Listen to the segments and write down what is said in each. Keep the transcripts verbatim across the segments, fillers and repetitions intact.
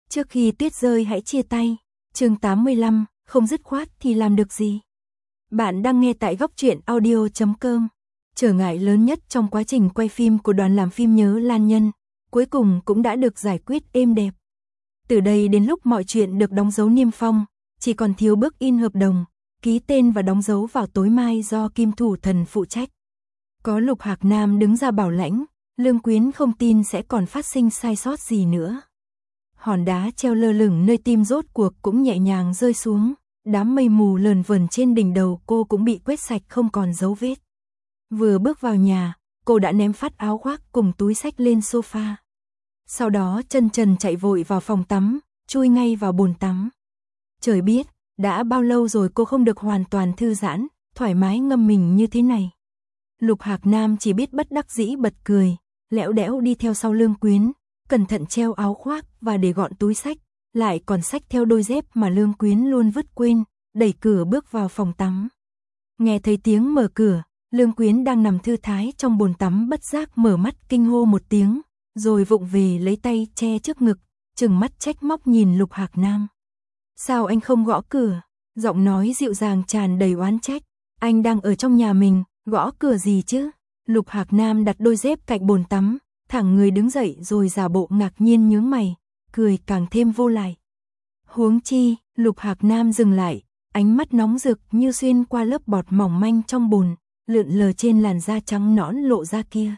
Trước khi tuyết rơi hãy chia tay. Chương tám mươi lăm, không dứt khoát thì làm được gì. Bạn đang nghe tại góc truyện audio chấm com. Trở ngại lớn nhất trong quá trình quay phim của đoàn làm phim Nhớ Lan Nhân, cuối cùng cũng đã được giải quyết êm đẹp. Từ đây đến lúc mọi chuyện được đóng dấu niêm phong, chỉ còn thiếu bước in hợp đồng, ký tên và đóng dấu vào tối mai do Kim Thủ Thần phụ trách. Có Lục Hạc Nam đứng ra bảo lãnh, Lương Quyến không tin sẽ còn phát sinh sai sót gì nữa. Hòn đá treo lơ lửng nơi tim rốt cuộc cũng nhẹ nhàng rơi xuống, đám mây mù lờn vờn trên đỉnh đầu cô cũng bị quét sạch không còn dấu vết. Vừa bước vào nhà, cô đã ném phát áo khoác cùng túi xách lên sofa. Sau đó chân trần chạy vội vào phòng tắm, chui ngay vào bồn tắm. Trời biết, đã bao lâu rồi cô không được hoàn toàn thư giãn, thoải mái ngâm mình như thế này. Lục Hạc Nam chỉ biết bất đắc dĩ bật cười, lẽo đẽo đi theo sau Lương Quyến, cẩn thận treo áo khoác và để gọn túi xách, lại còn xách theo đôi dép mà Lương Quyến luôn vứt quên, đẩy cửa bước vào phòng tắm. Nghe thấy tiếng mở cửa, Lương Quyến đang nằm thư thái trong bồn tắm bất giác mở mắt kinh hô một tiếng, rồi vụng về lấy tay che trước ngực, trừng mắt trách móc nhìn Lục Hạc Nam. Sao anh không gõ cửa? Giọng nói dịu dàng tràn đầy oán trách. Anh đang ở trong nhà mình, gõ cửa gì chứ? Lục Hạc Nam đặt đôi dép cạnh bồn tắm, thẳng người đứng dậy rồi giả bộ ngạc nhiên nhướng mày, cười càng thêm vô lại. Huống chi, Lục Hạc Nam dừng lại, ánh mắt nóng rực như xuyên qua lớp bọt mỏng manh trong bồn, lượn lờ trên làn da trắng nõn lộ ra kia.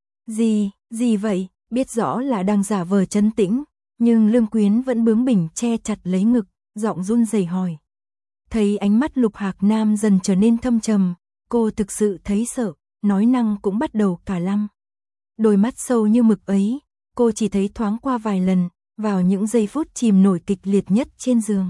Gì, gì vậy? Biết rõ là đang giả vờ trấn tĩnh, nhưng Lương Quyến vẫn bướng bỉnh che chặt lấy ngực, giọng run rẩy hỏi. Thấy ánh mắt Lục Hạc Nam dần trở nên thâm trầm, cô thực sự thấy sợ, nói năng cũng bắt đầu cả lăm. Đôi mắt sâu như mực ấy, cô chỉ thấy thoáng qua vài lần, vào những giây phút chìm nổi kịch liệt nhất trên giường.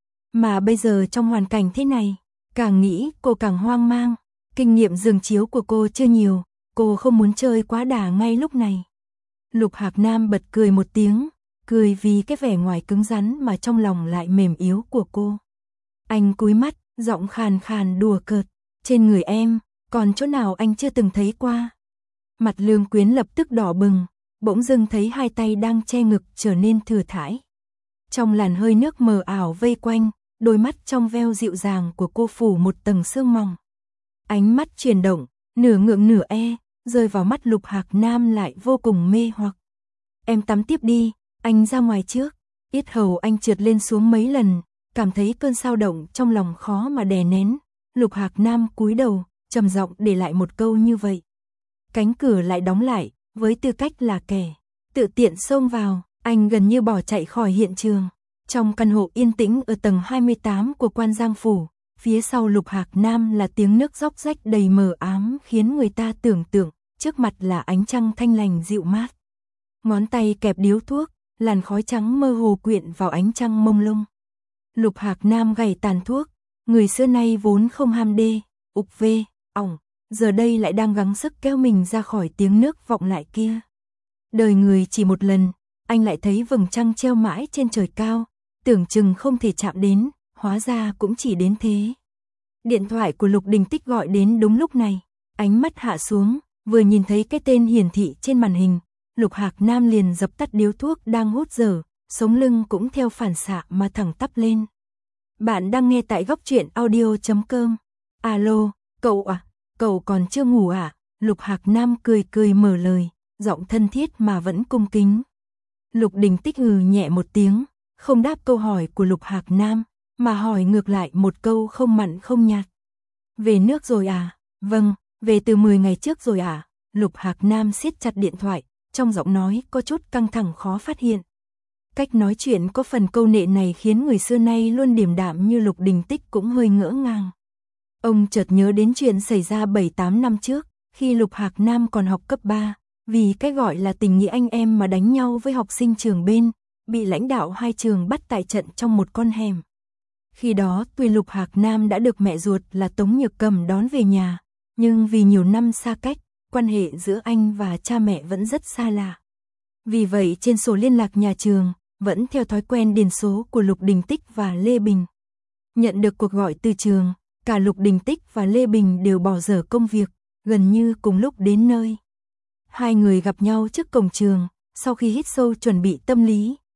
Mà bây giờ trong hoàn cảnh thế này, càng nghĩ cô càng hoang mang, kinh nghiệm giường chiếu của cô chưa nhiều, cô không muốn chơi quá đà ngay lúc này. Lục Hạc Nam bật cười một tiếng, cười vì cái vẻ ngoài cứng rắn mà trong lòng lại mềm yếu của cô. Anh cúi mắt, giọng khàn khàn đùa cợt, trên người em, còn chỗ nào anh chưa từng thấy qua. Mặt Lương Quyến lập tức đỏ bừng, bỗng dưng thấy hai tay đang che ngực trở nên thừa thãi. Trong làn hơi nước mờ ảo vây quanh, đôi mắt trong veo dịu dàng của cô phủ một tầng sương mỏng. Ánh mắt chuyển động, nửa ngượng nửa e, rơi vào mắt Lục Hạc Nam lại vô cùng mê hoặc. Em tắm tiếp đi, anh ra ngoài trước. Yết hầu anh trượt lên xuống mấy lần, cảm thấy cơn xao động trong lòng khó mà đè nén. Lục Hạc Nam cúi đầu, trầm giọng để lại một câu như vậy. Cánh cửa lại đóng lại, với tư cách là kẻ tự tiện xông vào, anh gần như bỏ chạy khỏi hiện trường. Trong căn hộ yên tĩnh ở tầng hai mươi tám của Quan Giang Phủ, phía sau Lục Hạc Nam là tiếng nước róc rách đầy mờ ám khiến người ta tưởng tượng, trước mặt là ánh trăng thanh lành dịu mát. Ngón tay kẹp điếu thuốc, làn khói trắng mơ hồ quyện vào ánh trăng mông lung. Lục Hạc Nam gảy tàn thuốc, người xưa nay vốn không ham đê, ục vê, ỏng, giờ đây lại đang gắng sức kéo mình ra khỏi tiếng nước vọng lại kia. Đời người chỉ một lần, anh lại thấy vầng trăng treo mãi trên trời cao, tưởng chừng không thể chạm đến, hóa ra cũng chỉ đến thế. Điện thoại của Lục Đình Tích gọi đến đúng lúc này, ánh mắt hạ xuống, vừa nhìn thấy cái tên hiển thị trên màn hình, Lục Hạc Nam liền dập tắt điếu thuốc đang hút dở, sống lưng cũng theo phản xạ mà thẳng tắp lên. Bạn đang nghe tại góc truyện audio chấm com. Alo, cậu à, cậu còn chưa ngủ à? Lục Hạc Nam cười cười mở lời, giọng thân thiết mà vẫn cung kính. Lục Đình Tích hừ nhẹ một tiếng, không đáp câu hỏi của Lục Hạc Nam, mà hỏi ngược lại một câu không mặn không nhạt. Về nước rồi à? Vâng, về từ mười ngày trước rồi à? Lục Hạc Nam siết chặt điện thoại, trong giọng nói có chút căng thẳng khó phát hiện. Cách nói chuyện có phần câu nệ này khiến người xưa nay luôn điềm đạm như Lục Đình Tích cũng hơi ngỡ ngàng. Ông chợt nhớ đến chuyện xảy ra bảy tám năm trước, khi Lục Hạc Nam còn học cấp ba, vì cái gọi là tình nghĩa anh em mà đánh nhau với học sinh trường bên, bị lãnh đạo hai trường bắt tại trận trong một con hẻm. Khi đó tuy Lục Hạc Nam đã được mẹ ruột là Tống Nhược Cầm đón về nhà, nhưng vì nhiều năm xa cách, quan hệ giữa anh và cha mẹ vẫn rất xa lạ. Vì vậy trên sổ liên lạc nhà trường, vẫn theo thói quen điền số của Lục Đình Tích và Lê Bình. Nhận được cuộc gọi từ trường, cả Lục Đình Tích và Lê Bình đều bỏ dở công việc, gần như cùng lúc đến nơi. Hai người gặp nhau trước cổng trường, sau khi hít sâu chuẩn bị tâm lý,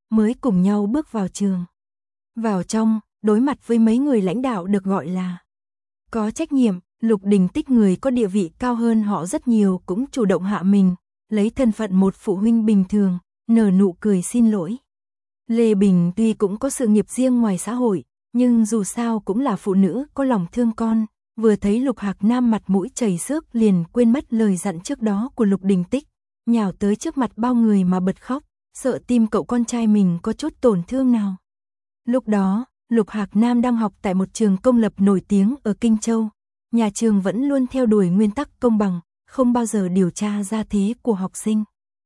mới cùng nhau bước vào trường. Vào trong, đối mặt với mấy người lãnh đạo được gọi là có trách nhiệm, Lục Đình Tích người có địa vị cao hơn họ rất nhiều cũng chủ động hạ mình, lấy thân phận một phụ huynh bình thường, nở nụ cười xin lỗi. Lê Bình tuy cũng có sự nghiệp riêng ngoài xã hội, nhưng dù sao cũng là phụ nữ có lòng thương con, vừa thấy Lục Hạc Nam mặt mũi chảy xước liền quên mất lời dặn trước đó của Lục Đình Tích, nhào tới trước mặt bao người mà bật khóc, sợ tim cậu con trai mình có chút tổn thương nào. Lúc đó, Lục Hạc Nam đang học tại một trường công lập nổi tiếng ở Kinh Châu, nhà trường vẫn luôn theo đuổi nguyên tắc công bằng, không bao giờ điều tra gia thế của học sinh.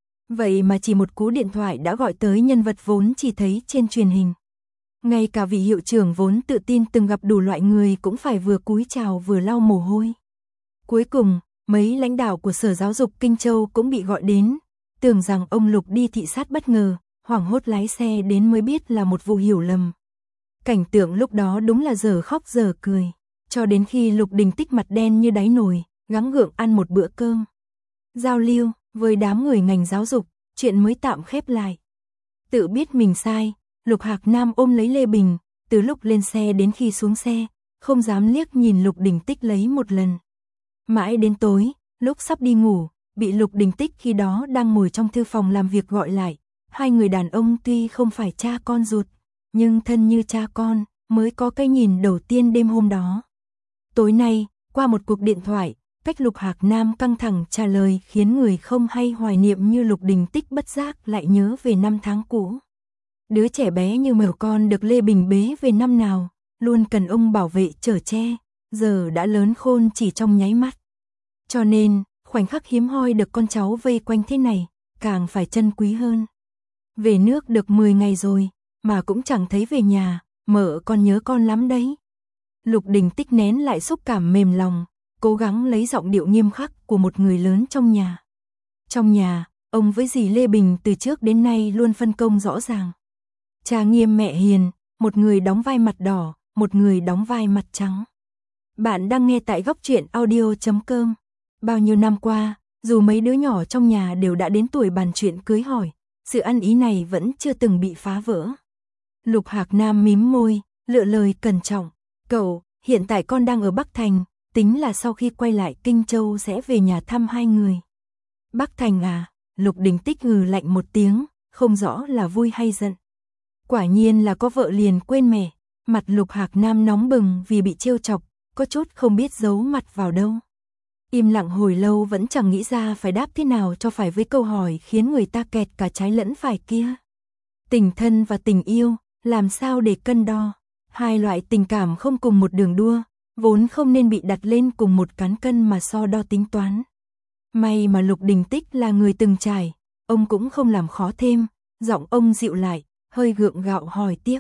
Vậy mà chỉ một cú điện thoại đã gọi tới nhân vật vốn chỉ thấy trên truyền hình. Ngay cả vị hiệu trưởng vốn tự tin từng gặp đủ loại người cũng phải vừa cúi chào vừa lau mồ hôi. Cuối cùng, mấy lãnh đạo của Sở Giáo dục Kinh Châu cũng bị gọi đến, tưởng rằng ông Lục đi thị sát bất ngờ, hoảng hốt lái xe đến mới biết là một vụ hiểu lầm. Cảnh tượng lúc đó đúng là giờ khóc giờ cười, cho đến khi Lục Đình Tích mặt đen như đáy nồi, gắng gượng ăn một bữa cơm. Giao lưu với đám người ngành giáo dục, chuyện mới tạm khép lại. Tự biết mình sai, Lục Hạc Nam ôm lấy Lê Bình, từ lúc lên xe đến khi xuống xe, không dám liếc nhìn Lục Đình Tích lấy một lần. Mãi đến tối, lúc sắp đi ngủ, bị Lục Đình Tích khi đó đang ngồi trong thư phòng làm việc gọi lại. Hai người đàn ông tuy không phải cha con ruột, nhưng thân như cha con, mới có cái nhìn đầu tiên đêm hôm đó. Tối nay, qua một cuộc điện thoại, cách Lục Hạc Nam căng thẳng trả lời khiến người không hay hoài niệm như Lục Đình Tích bất giác lại nhớ về năm tháng cũ. Đứa trẻ bé như mèo con được Lê Bình bế về năm nào, luôn cần ông bảo vệ chở che, giờ đã lớn khôn chỉ trong nháy mắt. Cho nên, khoảnh khắc hiếm hoi được con cháu vây quanh thế này, càng phải trân quý hơn. Về nước được mười ngày rồi, mà cũng chẳng thấy về nhà, mợ con nhớ con lắm đấy. Lục Đình Tích nén lại xúc cảm mềm lòng, cố gắng lấy giọng điệu nghiêm khắc của một người lớn trong nhà. Trong nhà, ông với dì Lê Bình từ trước đến nay luôn phân công rõ ràng. Cha nghiêm mẹ hiền, một người đóng vai mặt đỏ, một người đóng vai mặt trắng. Bạn đang nghe tại góc truyện audio chấm com. Bao nhiêu năm qua, dù mấy đứa nhỏ trong nhà đều đã đến tuổi bàn chuyện cưới hỏi, sự ăn ý này vẫn chưa từng bị phá vỡ. Lục Hạc Nam mím môi, lựa lời cẩn trọng. Cậu, hiện tại con đang ở Bắc Thành, tính là sau khi quay lại Kinh Châu sẽ về nhà thăm hai người. Bắc Thành à? Lục Đình Tích hừ lạnh một tiếng, không rõ là vui hay giận. Quả nhiên là có vợ liền quên mẹ, mặt Lục Hạc Nam nóng bừng vì bị trêu chọc, có chút không biết giấu mặt vào đâu. Im lặng hồi lâu vẫn chẳng nghĩ ra phải đáp thế nào cho phải với câu hỏi khiến người ta kẹt cả trái lẫn phải kia. Tình thân và tình yêu, làm sao để cân đo? Hai loại tình cảm không cùng một đường đua, vốn không nên bị đặt lên cùng một cán cân mà so đo tính toán. May mà Lục Đình Tích là người từng trải, ông cũng không làm khó thêm, giọng ông dịu lại, hơi gượng gạo hỏi tiếp.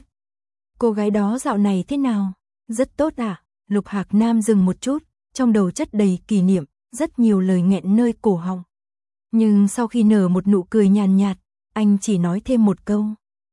Cô gái đó dạo này thế nào? Rất tốt à? Lục Hạc Nam dừng một chút, trong đầu chất đầy kỷ niệm, rất nhiều lời nghẹn nơi cổ họng. Nhưng sau khi nở một nụ cười nhàn nhạt, anh chỉ nói thêm một câu.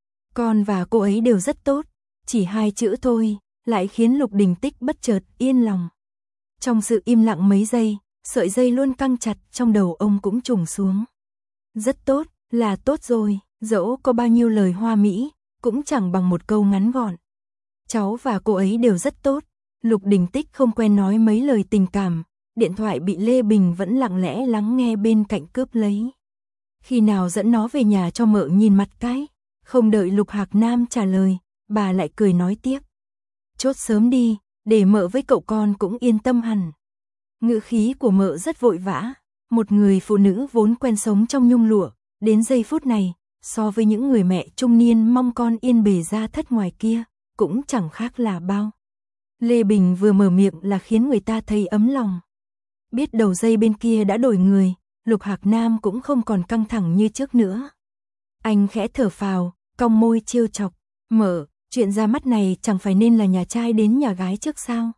Con và cô ấy đều rất tốt, chỉ hai chữ thôi, lại khiến Lục Đình Tích bất chợt yên lòng. Trong sự im lặng mấy giây, sợi dây luôn căng chặt trong đầu ông cũng trùng xuống. Rất tốt, là tốt rồi, dẫu có bao nhiêu lời hoa mỹ, cũng chẳng bằng một câu ngắn gọn. Cháu và cô ấy đều rất tốt. Lục Đình Tích không quen nói mấy lời tình cảm, điện thoại bị Lê Bình vẫn lặng lẽ lắng nghe bên cạnh cướp lấy. Khi nào dẫn nó về nhà cho mợ nhìn mặt cái, không đợi Lục Hạc Nam trả lời, bà lại cười nói tiếp. Chốt sớm đi, để mợ với cậu con cũng yên tâm hẳn. Ngữ khí của mợ rất vội vã, một người phụ nữ vốn quen sống trong nhung lụa, đến giây phút này, so với những người mẹ trung niên mong con yên bề ra thất ngoài kia, cũng chẳng khác là bao. Lê Bình vừa mở miệng là khiến người ta thấy ấm lòng. Biết đầu dây bên kia đã đổi người, Lục Hạc Nam cũng không còn căng thẳng như trước nữa. Anh khẽ thở phào, cong môi trêu chọc, mợ, chuyện ra mắt này chẳng phải nên là nhà trai đến nhà gái trước sao?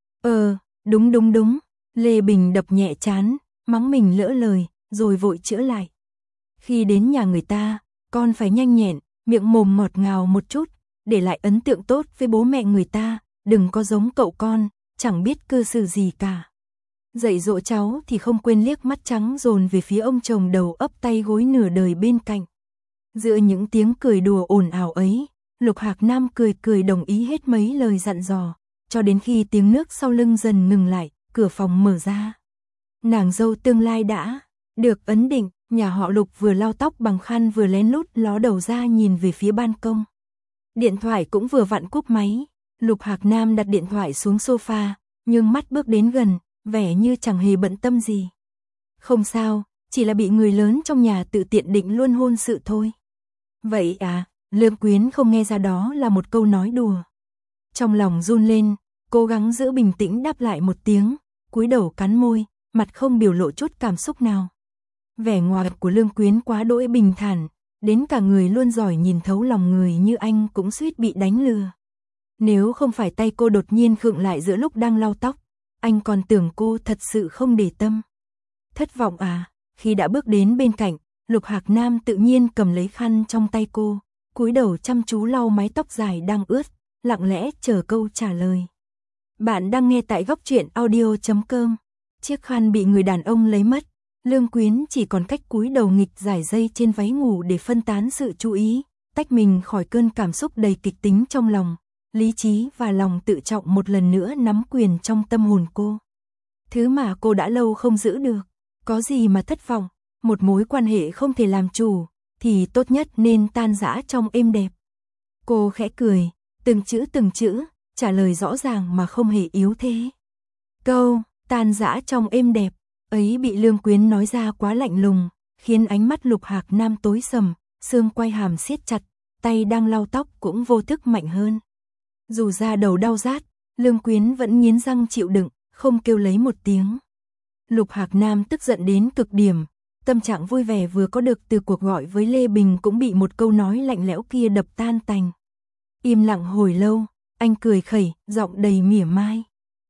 Ờ, đúng đúng đúng, Lê Bình đập nhẹ trán, mắng mình lỡ lời, rồi vội chữa lại. Khi đến nhà người ta, con phải nhanh nhẹn, miệng mồm ngọt ngào một chút, để lại ấn tượng tốt với bố mẹ người ta, đừng có giống cậu con, chẳng biết cư xử gì cả. Dạy dỗ cháu thì không quên liếc mắt trắng dồn về phía ông chồng đầu ấp tay gối nửa đời bên cạnh. Giữa những tiếng cười đùa ồn ào ấy, Lục Hạc Nam cười cười đồng ý hết mấy lời dặn dò, cho đến khi tiếng nước sau lưng dần ngừng lại, cửa phòng mở ra. Nàng dâu tương lai đã được ấn định, nhà họ Lục vừa lau tóc bằng khăn vừa lén lút ló đầu ra nhìn về phía ban công. Điện thoại cũng vừa vặn cúp máy, Lục Hạc Nam đặt điện thoại xuống sofa, nhưng mắt bước đến gần, vẻ như chẳng hề bận tâm gì. Không sao, chỉ là bị người lớn trong nhà tự tiện định luôn hôn sự thôi. Vậy à, Lương Quyến không nghe ra đó là một câu nói đùa. Trong lòng run lên, cố gắng giữ bình tĩnh đáp lại một tiếng, cúi đầu cắn môi, mặt không biểu lộ chút cảm xúc nào. Vẻ ngoài của Lương Quyến quá đỗi bình thản, đến cả người luôn giỏi nhìn thấu lòng người như anh cũng suýt bị đánh lừa. Nếu không phải tay cô đột nhiên khựng lại giữa lúc đang lau tóc, anh còn tưởng cô thật sự không để tâm. Thất vọng à, khi đã bước đến bên cạnh, Lục Hạc Nam tự nhiên cầm lấy khăn trong tay cô, cúi đầu chăm chú lau mái tóc dài đang ướt, lặng lẽ chờ câu trả lời. Bạn đang nghe tại góc truyện audio chấm com. Chiếc khăn bị người đàn ông lấy mất, Lương Quyến chỉ còn cách cúi đầu nghịch giải dây trên váy ngủ để phân tán sự chú ý, tách mình khỏi cơn cảm xúc đầy kịch tính trong lòng. Lý trí và lòng tự trọng một lần nữa nắm quyền trong tâm hồn cô. Thứ mà cô đã lâu không giữ được, có gì mà thất vọng, một mối quan hệ không thể làm chủ, thì tốt nhất nên tan rã trong êm đẹp. Cô khẽ cười, từng chữ từng chữ, trả lời rõ ràng mà không hề yếu thế. Câu, tan rã trong êm đẹp, ấy bị Lương Quyến nói ra quá lạnh lùng, khiến ánh mắt Lục Hạc Nam tối sầm, xương quai hàm siết chặt, tay đang lau tóc cũng vô thức mạnh hơn. Dù da đầu đau rát, Lương Quyến vẫn nghiến răng chịu đựng, không kêu lấy một tiếng. Lục Hạc Nam tức giận đến cực điểm, tâm trạng vui vẻ vừa có được từ cuộc gọi với Lê Bình cũng bị một câu nói lạnh lẽo kia đập tan tành. Im lặng hồi lâu, anh cười khẩy, giọng đầy mỉa mai.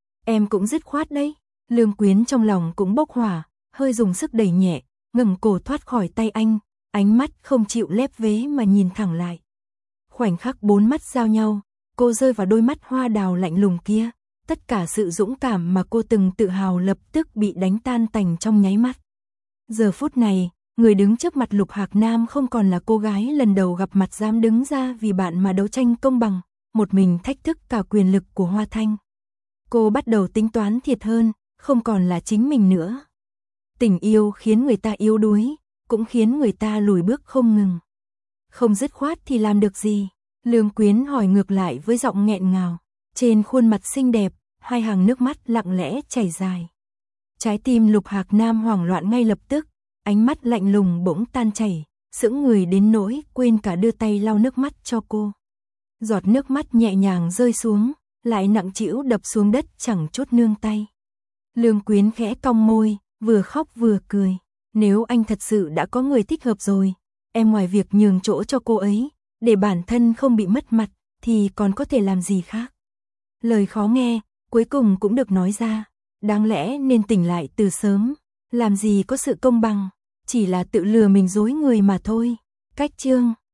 Em cũng dứt khoát đấy. Lương Quyến trong lòng cũng bốc hỏa, hơi dùng sức đẩy nhẹ, ngẩng cổ thoát khỏi tay anh, ánh mắt không chịu lép vế mà nhìn thẳng lại. Khoảnh khắc bốn mắt giao nhau, cô rơi vào đôi mắt hoa đào lạnh lùng kia, tất cả sự dũng cảm mà cô từng tự hào lập tức bị đánh tan tành trong nháy mắt. Giờ phút này, người đứng trước mặt Lục Hạc Nam không còn là cô gái lần đầu gặp mặt dám đứng ra vì bạn mà đấu tranh công bằng, một mình thách thức cả quyền lực của Hoa Thanh. Cô bắt đầu tính toán thiệt hơn, không còn là chính mình nữa. Tình yêu khiến người ta yếu đuối, cũng khiến người ta lùi bước không ngừng. Không dứt khoát thì làm được gì? Lương Quyến hỏi ngược lại với giọng nghẹn ngào. Trên khuôn mặt xinh đẹp, hai hàng nước mắt lặng lẽ chảy dài. Trái tim Lục Hạc Nam hoảng loạn ngay lập tức, ánh mắt lạnh lùng bỗng tan chảy, sững người đến nỗi quên cả đưa tay lau nước mắt cho cô. Giọt nước mắt nhẹ nhàng rơi xuống, lại nặng trĩu đập xuống đất chẳng chút nương tay. Lương Quyến khẽ cong môi, vừa khóc vừa cười. Nếu anh thật sự đã có người thích hợp rồi, em ngoài việc nhường chỗ cho cô ấy, để bản thân không bị mất mặt, thì còn có thể làm gì khác. Lời khó nghe, cuối cùng cũng được nói ra. Đáng lẽ nên tỉnh lại từ sớm, làm gì có sự công bằng, chỉ là tự lừa mình dối người mà thôi. Cách chương